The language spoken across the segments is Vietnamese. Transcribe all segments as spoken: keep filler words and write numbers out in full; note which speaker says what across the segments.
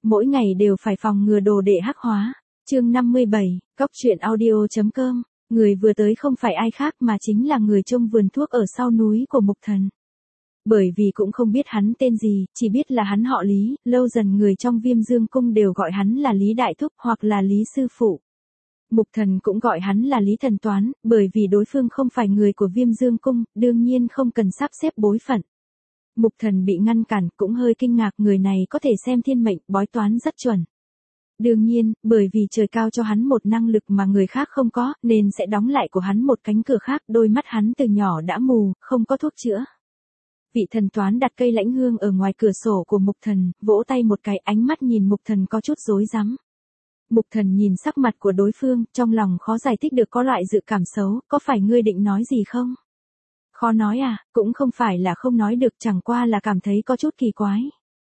Speaker 1: mỗi ngày đều phải phòng ngừa đồ đệ hắc hóa. Chương năm mươi bảy, Cóc truyện audio.com, người vừa tới không phải ai khác mà chính là người trông vườn thuốc ở sau núi của Mục Thần. Bởi vì cũng không biết hắn tên gì, chỉ biết là hắn họ Lý, lâu dần người trong Viêm Dương Cung đều gọi hắn là Lý Đại Thúc hoặc là Lý Sư Phụ. Mục Thần cũng gọi hắn là Lý Thần Toán, bởi vì đối phương không phải người của Viêm Dương Cung, đương nhiên không cần sắp xếp bối phận. Mục Thần bị ngăn cản cũng hơi kinh ngạc, người này có thể xem thiên mệnh, bói toán rất chuẩn. Đương nhiên, bởi vì trời cao cho hắn một năng lực mà người khác không có, nên sẽ đóng lại của hắn một cánh cửa khác, đôi mắt hắn từ nhỏ đã mù, không có thuốc chữa. Vị thần toán đặt cây lãnh hương ở ngoài cửa sổ của Mục Thần, vỗ tay một cái, ánh mắt nhìn Mục Thần có chút rối rắm. Mục Thần nhìn sắc mặt của đối phương, trong lòng khó giải thích được, có loại dự cảm xấu, có phải ngươi định nói gì không? Khó nói à, cũng không phải là không nói được, chẳng qua là cảm thấy có chút kỳ quái.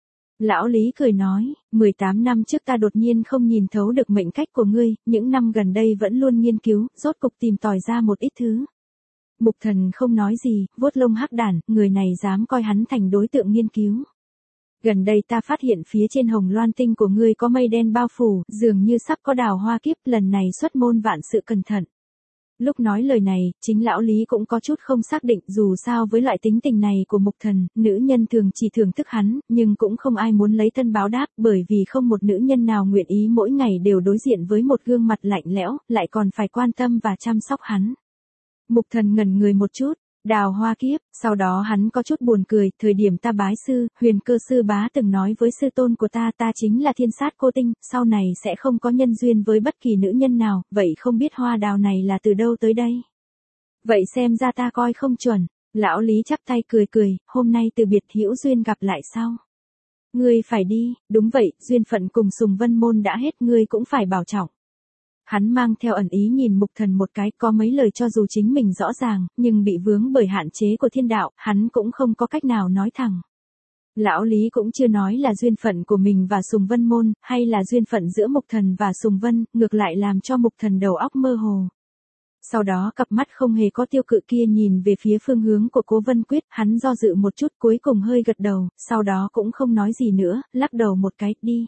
Speaker 1: Lão Lý cười nói, mười tám năm trước ta đột nhiên không nhìn thấu được mệnh cách của ngươi, những năm gần đây vẫn luôn nghiên cứu, rốt cục tìm tòi ra một ít thứ. Mục Thần không nói gì, vuốt lông hắc đản, người này dám coi hắn thành đối tượng nghiên cứu. Gần đây ta phát hiện phía trên Hồng Loan Tinh của ngươi có mây đen bao phủ, dường như sắp có đào hoa kiếp, lần này xuất môn vạn sự cẩn thận. Lúc nói lời này, chính lão Lý cũng có chút không xác định, dù sao với loại tính tình này của Mục Thần, nữ nhân thường chỉ thưởng thức hắn, nhưng cũng không ai muốn lấy thân báo đáp, bởi vì không một nữ nhân nào nguyện ý mỗi ngày đều đối diện với một gương mặt lạnh lẽo, lại còn phải quan tâm và chăm sóc hắn. Mục Thần ngẩn người một chút, đào hoa kiếp, sau đó hắn có chút buồn cười, thời điểm ta bái sư, Huyền Cơ sư bá từng nói với sư tôn của ta, ta chính là thiên sát cô tinh, sau này sẽ không có nhân duyên với bất kỳ nữ nhân nào, vậy không biết hoa đào này là từ đâu tới đây? Vậy xem ra ta coi không chuẩn. Lão Lý chắp tay cười cười, hôm nay từ biệt hữu duyên gặp lại sau. Ngươi phải đi, đúng vậy, duyên phận cùng Sùng Vân môn đã hết, ngươi cũng phải bảo trọng. Hắn mang theo ẩn ý nhìn Mục Thần một cái, có mấy lời cho dù chính mình rõ ràng, nhưng bị vướng bởi hạn chế của thiên đạo, hắn cũng không có cách nào nói thẳng. Lão Lý cũng chưa nói là duyên phận của mình và Sùng Vân môn, hay là duyên phận giữa Mục Thần và Sùng Vân, ngược lại làm cho Mục Thần đầu óc mơ hồ. Sau đó cặp mắt không hề có tiêu cự kia nhìn về phía phương hướng của Cố Vân Quyết, hắn do dự một chút cuối cùng hơi gật đầu, sau đó cũng không nói gì nữa, lắc đầu một cái, đi.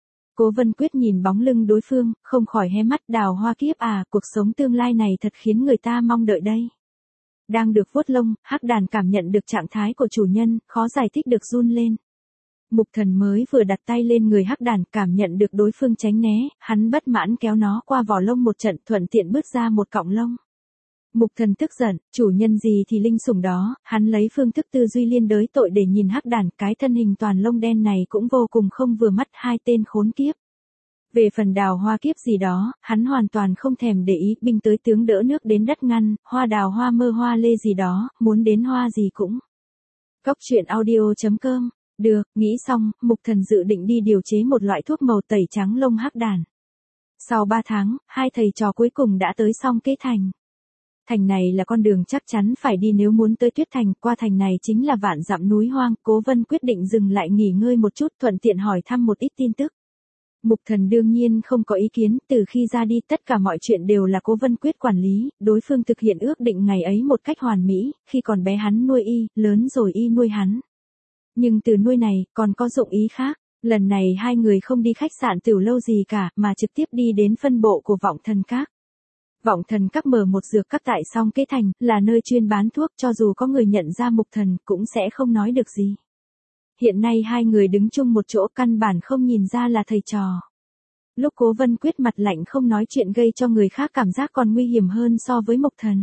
Speaker 1: Cố Vân Quyết nhìn bóng lưng đối phương, không khỏi hé mắt, đào hoa kiếp à, cuộc sống tương lai này thật khiến người ta mong đợi đây. Đang được vuốt lông, hắc đàn cảm nhận được trạng thái của chủ nhân, khó giải thích được run lên. Mục Thần mới vừa đặt tay lên người hắc đàn, cảm nhận được đối phương tránh né, hắn bất mãn kéo nó qua vỏ lông một trận, thuận tiện bứt ra một cọng lông. Mục Thần tức giận, chủ nhân gì thì linh sủng đó, hắn lấy phương thức tư duy liên đới tội để nhìn hắc đàn, cái thân hình toàn lông đen này cũng vô cùng không vừa mắt, hai tên khốn kiếp. Về phần đào hoa kiếp gì đó, hắn hoàn toàn không thèm để ý, binh tới tướng đỡ nước đến đất ngăn, hoa đào hoa mơ hoa lê gì đó, muốn đến hoa gì cũng. Cóc truyện audio.com, được, nghĩ xong, Mục Thần dự định đi điều chế một loại thuốc màu tẩy trắng lông hắc đàn. Sau ba tháng, hai thầy trò cuối cùng đã tới Song Kế Thành. Thành này là con đường chắc chắn phải đi nếu muốn tới Tuyết Thành, qua thành này chính là vạn dặm núi hoang, Cố Vân quyết định dừng lại nghỉ ngơi một chút, thuận tiện hỏi thăm một ít tin tức. Mục Thần đương nhiên không có ý kiến, từ khi ra đi tất cả mọi chuyện đều là Cố Vân Quyết quản lý, đối phương thực hiện ước định ngày ấy một cách hoàn mỹ, khi còn bé hắn nuôi y, lớn rồi y nuôi hắn. Nhưng từ nuôi này, còn có dụng ý khác, lần này hai người không đi khách sạn tiểu lâu gì cả, mà trực tiếp đi đến phân bộ của Vọng Thần Các. Vọng Thần Các mở một dược các tại Song Kế Thành, là nơi chuyên bán thuốc, cho dù có người nhận ra Mục Thần, cũng sẽ không nói được gì. Hiện nay hai người đứng chung một chỗ, căn bản không nhìn ra là thầy trò. Lúc Cố Vân Quyết mặt lạnh không nói chuyện gây cho người khác cảm giác còn nguy hiểm hơn so với Mục Thần.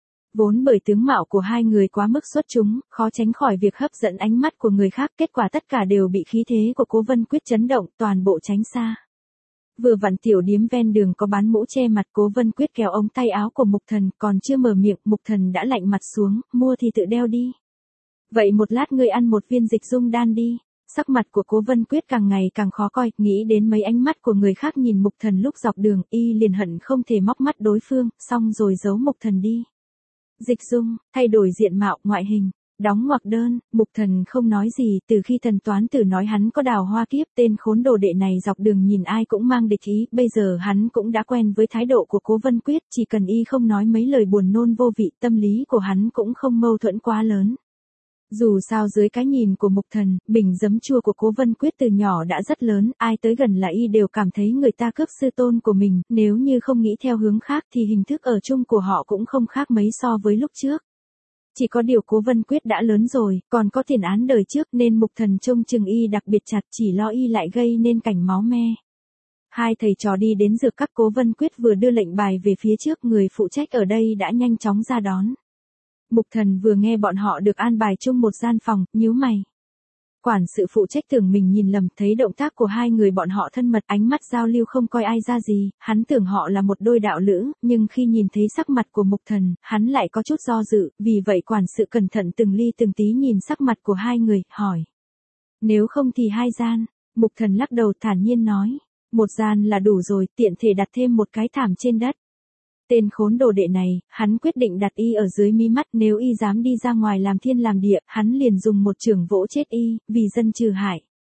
Speaker 1: Vốn bởi tướng mạo của hai người quá mức xuất chúng, khó tránh khỏi việc hấp dẫn ánh mắt của người khác, kết quả tất cả đều bị khí thế của Cố Vân Quyết chấn động, toàn bộ tránh xa. Vừa vặn tiểu điếm ven đường có bán mũ che mặt, Cố Vân Quyết kéo ống tay áo của Mục Thần, còn chưa mở miệng, Mục Thần đã lạnh mặt xuống, mua thì tự đeo đi. Vậy một lát ngươi ăn một viên dịch dung đan đi. Sắc mặt của Cố Vân Quyết càng ngày càng khó coi, nghĩ đến mấy ánh mắt của người khác nhìn Mục Thần lúc dọc đường, y liền hận không thể móc mắt đối phương, xong rồi giấu Mục Thần đi. Dịch dung, thay đổi diện mạo, ngoại hình, đóng ngoặc đơn, Mục Thần không nói gì, từ khi Thần Toán Tử nói hắn có đào hoa kiếp, tên khốn đồ đệ này dọc đường nhìn ai cũng mang địch ý, bây giờ hắn cũng đã quen với thái độ của Cố Vân Quyết, chỉ cần y không nói mấy lời buồn nôn vô vị, tâm lý của hắn cũng không mâu thuẫn quá lớn. Dù sao dưới cái nhìn của Mục Thần, bình giấm chua của Cố Vân Quyết từ nhỏ đã rất lớn, ai tới gần là y đều cảm thấy người ta cướp sư tôn của mình, nếu như không nghĩ theo hướng khác thì hình thức ở chung của họ cũng không khác mấy so với lúc trước. Chỉ có điều Cố Vân Quyết đã lớn rồi, còn có tiền án đời trước nên Mục Thần trông chừng y đặc biệt chặt, chỉ lo y lại gây nên cảnh máu me. Hai thầy trò đi đến dược các, Cố Vân Quyết vừa đưa lệnh bài về phía trước, người phụ trách ở đây đã nhanh chóng ra đón. Mục Thần vừa nghe bọn họ được an bài chung một gian phòng, nhíu mày. Quản sự phụ trách tưởng mình nhìn lầm, thấy động tác của hai người bọn họ thân mật, ánh mắt giao lưu không coi ai ra gì, hắn tưởng họ là một đôi đạo lữ, nhưng khi nhìn thấy sắc mặt của Mục Thần, hắn lại có chút do dự, vì vậy quản sự cẩn thận từng ly từng tí nhìn sắc mặt của hai người, hỏi. Nếu không thì hai gian, Mục Thần lắc đầu thản nhiên nói. Một gian là đủ rồi, tiện thể đặt thêm một cái thảm trên đất. Tên khốn đồ đệ này, hắn quyết định đặt y ở dưới mí mắt, nếu y dám đi ra ngoài làm thiên làm địa, hắn liền dùng một chưởng vỗ chết y, vì dân trừ hại.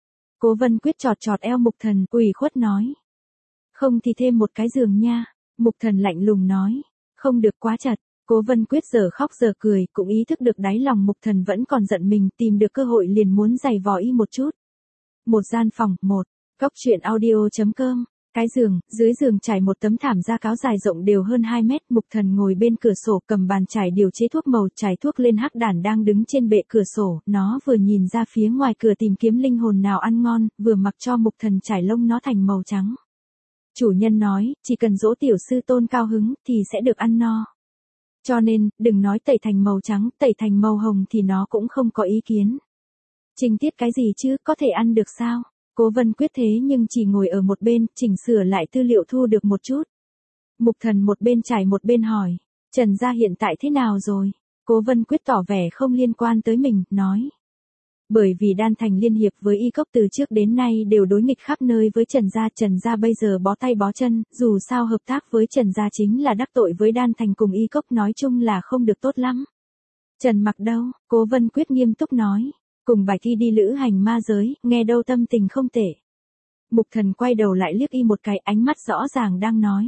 Speaker 1: Cố Vân Quyết chọt chọt eo Mục Thần, ủy khuất nói. Không thì thêm một cái giường nha. Mục Thần lạnh lùng nói. Không được, quá chật. Cố Vân Quyết giờ khóc giờ cười, cũng ý thức được đáy lòng Mục Thần vẫn còn giận mình, tìm được cơ hội liền muốn giày vò y một chút. Một gian phòng, một. Góc truyện audio chấm com. Cái giường, dưới giường trải một tấm thảm da cáo dài rộng đều hơn hai mét, Mục Thần ngồi bên cửa sổ cầm bàn chải điều chế thuốc màu, chải thuốc lên hắc đản đang đứng trên bệ cửa sổ, nó vừa nhìn ra phía ngoài cửa tìm kiếm linh hồn nào ăn ngon, vừa mặc cho Mục Thần chải lông nó thành màu trắng. Chủ nhân nói, chỉ cần dỗ tiểu sư tôn cao hứng, thì sẽ được ăn no. Cho nên, đừng nói tẩy thành màu trắng, tẩy thành màu hồng thì nó cũng không có ý kiến. Trình tiết cái gì chứ, có thể ăn được sao? Cố Vân Quyết thế nhưng chỉ ngồi ở một bên, chỉnh sửa lại tư liệu thu được một chút. Mục Thần một bên trải một bên hỏi, Trần gia hiện tại thế nào rồi? Cố Vân Quyết tỏ vẻ không liên quan tới mình, nói. Bởi vì Đan Thành liên hiệp với Y Cốc từ trước đến nay đều đối nghịch khắp nơi với Trần gia, Trần gia bây giờ bó tay bó chân, dù sao hợp tác với Trần gia chính là đắc tội với Đan Thành cùng Y Cốc, nói chung là không được tốt lắm. Trần Mặc đâu? Cố Vân Quyết nghiêm túc nói. Cùng Bạch Thi đi lữ hành ma giới, nghe đâu tâm tình không tệ. Mục Thần quay đầu lại liếc y một cái, ánh mắt rõ ràng đang nói.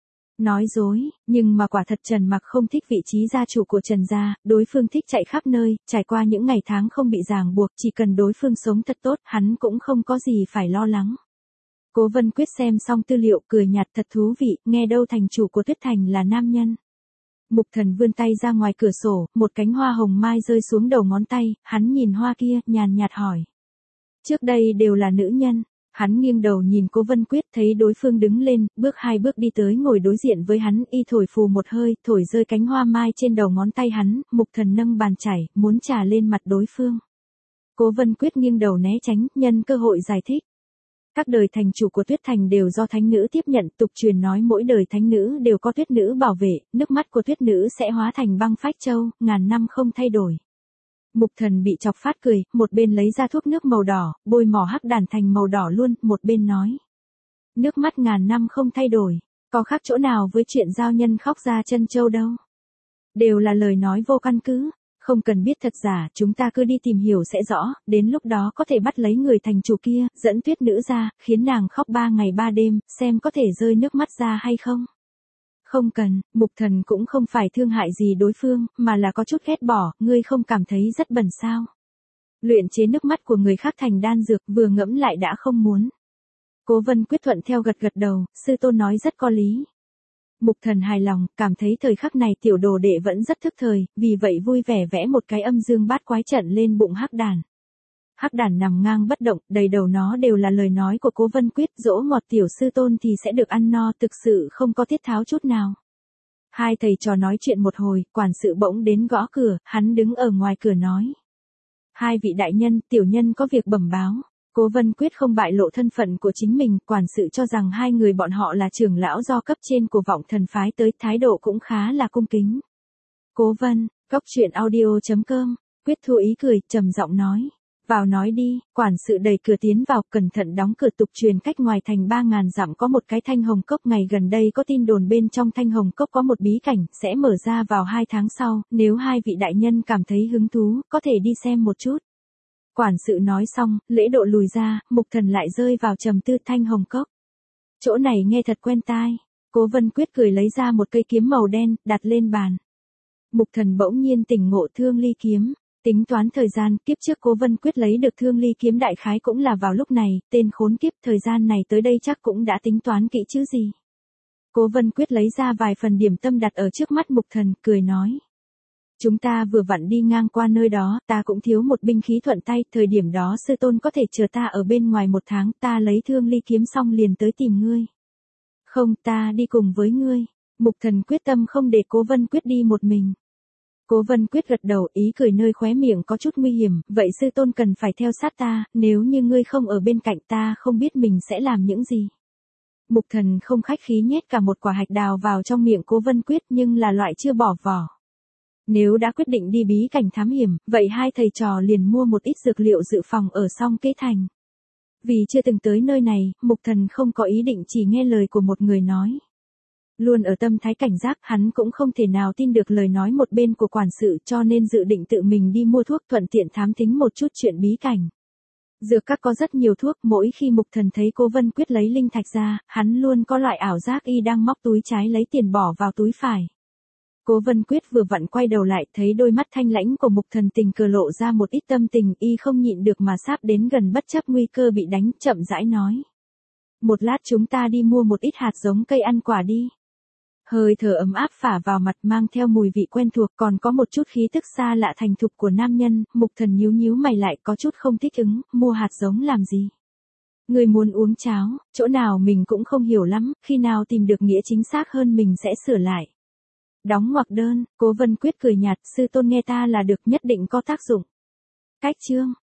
Speaker 1: Nói dối, nhưng mà quả thật Trần Mặc không thích vị trí gia chủ của Trần gia, đối phương thích chạy khắp nơi, trải qua những ngày tháng không bị ràng buộc, chỉ cần đối phương sống thật tốt, hắn cũng không có gì phải lo lắng. Cố Vân Quyết xem xong tư liệu cười nhạt, thật thú vị, nghe đâu thành chủ của Tuyết Thành là nam nhân. Mục Thần vươn tay ra ngoài cửa sổ, một cánh hoa hồng mai rơi xuống đầu ngón tay, hắn nhìn hoa kia, nhàn nhạt hỏi. Trước đây đều là nữ nhân. Hắn nghiêng đầu nhìn Cố Vân Quyết, thấy đối phương đứng lên, bước hai bước đi tới ngồi đối diện với hắn, y thổi phù một hơi, thổi rơi cánh hoa mai trên đầu ngón tay hắn, Mục Thần nâng bàn chải, muốn trà lên mặt đối phương. Cố Vân Quyết nghiêng đầu né tránh, nhân cơ hội giải thích. Các đời thành chủ của Tuyết Thành đều do thánh nữ tiếp nhận, tục truyền nói mỗi đời thánh nữ đều có tuyết nữ bảo vệ, nước mắt của tuyết nữ sẽ hóa thành băng phách châu, ngàn năm không thay đổi. Mục Thần bị chọc phát cười, một bên lấy ra thuốc nước màu đỏ, bôi mỏ hắc đàn thành màu đỏ luôn, một bên nói. Nước mắt ngàn năm không thay đổi, có khác chỗ nào với chuyện giao nhân khóc ra chân châu đâu. Đều là lời nói vô căn cứ. Không cần biết thật giả, chúng ta cứ đi tìm hiểu sẽ rõ, đến lúc đó có thể bắt lấy người thành chủ kia, dẫn tuyết nữ ra, khiến nàng khóc ba ngày ba đêm, xem có thể rơi nước mắt ra hay không. Không cần, Mục Thần cũng không phải thương hại gì đối phương, mà là có chút ghét bỏ, ngươi không cảm thấy rất bẩn sao. Luyện chế nước mắt của người khác thành đan dược, vừa ngẫm lại đã không muốn. Cố Vân Quyết thuận theo gật gật đầu, sư tôn nói rất có lý. Mục Thần hài lòng, cảm thấy thời khắc này tiểu đồ đệ vẫn rất thức thời, vì vậy vui vẻ vẽ một cái âm dương bát quái trận lên bụng hắc đàn. Hắc đàn nằm ngang bất động, đầy đầu nó đều là lời nói của Cố Vân Quyết, dỗ ngọt tiểu sư tôn thì sẽ được ăn no, thực sự không có tiết tháo chút nào. Hai thầy trò nói chuyện một hồi, quản sự bỗng đến gõ cửa, hắn đứng ở ngoài cửa nói. Hai vị đại nhân, tiểu nhân có việc bẩm báo. Cố Vân Quyết không bại lộ thân phận của chính mình, quản sự cho rằng hai người bọn họ là trưởng lão do cấp trên của Vọng Thần phái tới, thái độ cũng khá là cung kính. Cố Vân, góc truyện audio chấm com, Quyết Thu ý cười, trầm giọng nói. Vào nói đi, quản sự đẩy cửa tiến vào, cẩn thận đóng cửa. Tục truyền cách ngoài thành ba ngàn dặm có một cái thanh hồng cốc, ngày gần đây có tin đồn bên trong thanh hồng cốc có một bí cảnh, sẽ mở ra vào hai tháng sau, nếu hai vị đại nhân cảm thấy hứng thú, có thể đi xem một chút. Quản sự nói xong, lễ độ lùi ra, Mục Thần lại rơi vào trầm tư. Thanh hồng cốc. Chỗ này nghe thật quen tai. Cố Vân Quyết cười lấy ra một cây kiếm màu đen, đặt lên bàn. Mục Thần bỗng nhiên tỉnh ngộ, thương ly kiếm. Tính toán thời gian, kiếp trước Cố Vân Quyết lấy được Thương Ly kiếm đại khái cũng là vào lúc này, tên khốn kiếp thời gian này tới đây chắc cũng đã tính toán kỹ chứ gì. Cố Vân Quyết lấy ra vài phần điểm tâm đặt ở trước mắt Mục Thần, cười nói. Chúng ta vừa vặn đi ngang qua nơi đó, ta cũng thiếu một binh khí thuận tay, thời điểm đó sư tôn có thể chờ ta ở bên ngoài một tháng, ta lấy Thương Ly kiếm xong liền tới tìm ngươi. Không, ta đi cùng với ngươi. Mục Thần quyết tâm không để Cố Vân Quyết đi một mình. Cố Vân Quyết gật đầu, ý cười nơi khóe miệng có chút nguy hiểm, vậy sư tôn cần phải theo sát ta, nếu như ngươi không ở bên cạnh ta không biết mình sẽ làm những gì. Mục Thần không khách khí nhét cả một quả hạch đào vào trong miệng Cố Vân Quyết nhưng là loại chưa bỏ vỏ. Nếu đã quyết định đi bí cảnh thám hiểm, vậy hai thầy trò liền mua một ít dược liệu dự phòng ở Song Kế Thành. Vì chưa từng tới nơi này, Mục Thần không có ý định chỉ nghe lời của một người nói. Luôn ở tâm thái cảnh giác, hắn cũng không thể nào tin được lời nói một bên của quản sự cho nên dự định tự mình đi mua thuốc thuận tiện thám thính một chút chuyện bí cảnh. Dược các có rất nhiều thuốc, mỗi khi Mục Thần thấy Cố Vân Quyết lấy linh thạch ra, hắn luôn có loại ảo giác y đang móc túi trái lấy tiền bỏ vào túi phải. Cố Vân Quyết vừa vặn quay đầu lại thấy đôi mắt thanh lãnh của Mục Thần tình cờ lộ ra một ít tâm tình y không nhịn được mà sáp đến gần bất chấp nguy cơ bị đánh, chậm rãi nói. Một lát chúng ta đi mua một ít hạt giống cây ăn quả đi. Hơi thở ấm áp phả vào mặt mang theo mùi vị quen thuộc còn có một chút khí tức xa lạ thành thục của nam nhân, Mục Thần nhíu nhíu mày lại có chút không thích ứng, mua hạt giống làm gì? Người muốn uống cháo, chỗ nào mình cũng không hiểu lắm, khi nào tìm được nghĩa chính xác hơn mình sẽ sửa lại. Đóng ngoặc đơn, Cố Vân Quyết cười nhạt, sư tôn nghe ta là được nhất định có tác dụng. Cách chương.